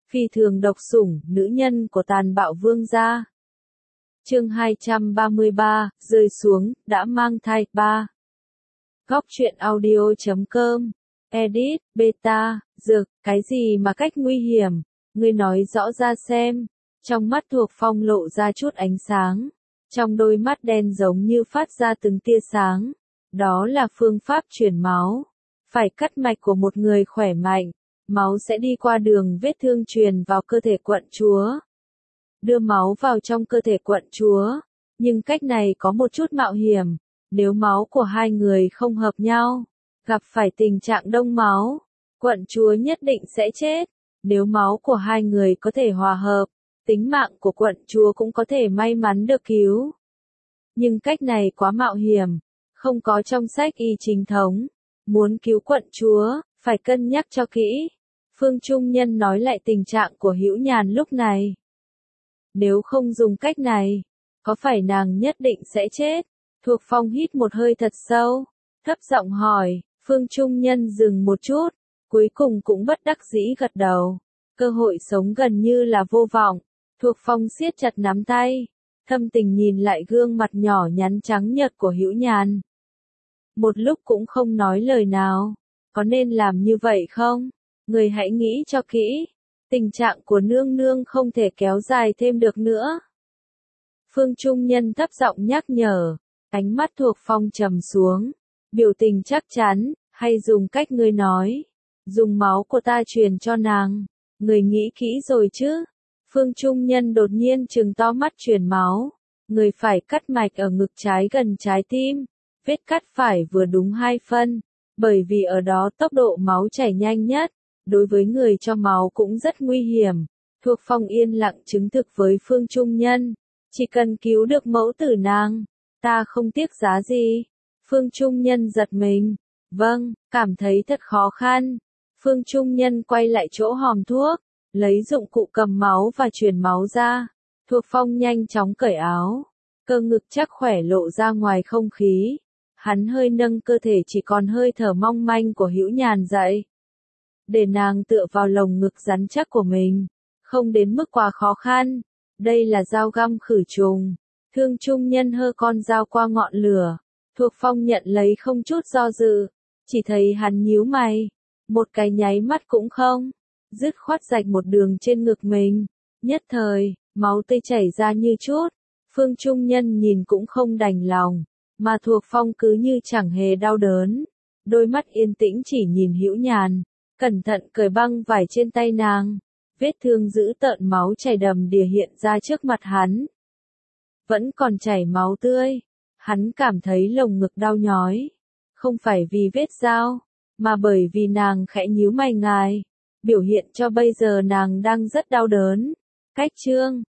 Phi thường độc sủng, nữ nhân của tàn bạo vương gia. Chương 233, rơi xuống, đã mang thai, 3. Góc truyện audio.com. Edit, beta, dược, cái gì mà cách nguy hiểm, ngươi nói rõ ra xem. Trong mắt Thuộc Phong lộ ra chút ánh sáng. Trong đôi mắt đen giống như phát ra từng tia sáng. Đó là phương pháp truyền máu. Phải cắt mạch của một người khỏe mạnh. Máu sẽ đi qua đường vết thương truyền vào cơ thể quận chúa. Đưa máu vào trong cơ thể quận chúa. Nhưng cách này có một chút mạo hiểm. Nếu máu của hai người không hợp nhau, gặp phải tình trạng đông máu, quận chúa nhất định sẽ chết. Nếu máu của hai người có thể hòa hợp, tính mạng của quận chúa cũng có thể may mắn được cứu. Nhưng cách này quá mạo hiểm, không có trong sách y chính thống. Muốn cứu quận chúa, phải cân nhắc cho kỹ. Phương Trung Nhân nói lại tình trạng của Hữu Nhàn lúc này. Nếu không dùng cách này, có phải nàng nhất định sẽ chết? Thuộc Phong hít một hơi thật sâu, thấp giọng hỏi. Phương Trung Nhân dừng một chút, cuối cùng cũng bất đắc dĩ gật đầu. Cơ hội sống gần như là vô vọng. Thuộc Phong siết chặt nắm tay, thâm tình nhìn lại gương mặt nhỏ nhắn trắng nhợt của Hữu Nhàn. Một lúc cũng không nói lời nào. Có nên làm như vậy không? Người hãy nghĩ cho kỹ. Tình trạng của nương nương không thể kéo dài thêm được nữa. Phương Trung Nhân thấp giọng nhắc nhở. Ánh mắt Thuộc Phong trầm xuống. Biểu tình chắc chắn, hay dùng cách ngươi nói. Dùng máu của ta truyền cho nàng. Người nghĩ kỹ rồi chứ? Phương Trung Nhân đột nhiên trừng to mắt truyền máu. Người phải cắt mạch ở ngực trái gần trái tim. Vết cắt phải vừa đúng 2 phân. Bởi vì ở đó tốc độ máu chảy nhanh nhất. Đối với người cho máu cũng rất nguy hiểm. Thuộc Phong yên lặng chứng thực với Phương Trung Nhân. Chỉ cần cứu được mẫu tử nàng, ta không tiếc giá gì. Phương Trung Nhân giật mình. Vâng, cảm thấy thật khó khăn. Phương Trung Nhân quay lại chỗ hòm thuốc, lấy dụng cụ cầm máu và truyền máu ra. Thuộc Phong nhanh chóng cởi áo. Cơ ngực chắc khỏe lộ ra ngoài không khí. Hắn hơi nâng cơ thể chỉ còn hơi thở mong manh của Hữu Nhàn dậy. Để nàng tựa vào lồng ngực rắn chắc của mình. Không đến mức quá khó khăn. Đây là dao găm khử trùng. Thương Trung Nhân hơ con dao qua ngọn lửa. Thuộc Phong nhận lấy không chút do dự. Chỉ thấy hắn nhíu mày. Một cái nháy mắt cũng không. Dứt khoát rạch một đường trên ngực mình. Nhất thời, máu tươi chảy ra như chút. Phương Trung Nhân nhìn cũng không đành lòng. Mà Thuộc Phong cứ như chẳng hề đau đớn. Đôi mắt yên tĩnh chỉ nhìn Hữu Nhàn. Cẩn thận cởi băng vải trên tay nàng. Vết thương dữ tợn máu chảy đầm đìa hiện ra trước mặt hắn. Vẫn còn chảy máu tươi. Hắn cảm thấy lồng ngực đau nhói. Không phải vì vết dao, mà bởi vì nàng khẽ nhíu mày ngài. Biểu hiện cho bây giờ nàng đang rất đau đớn. Cách chương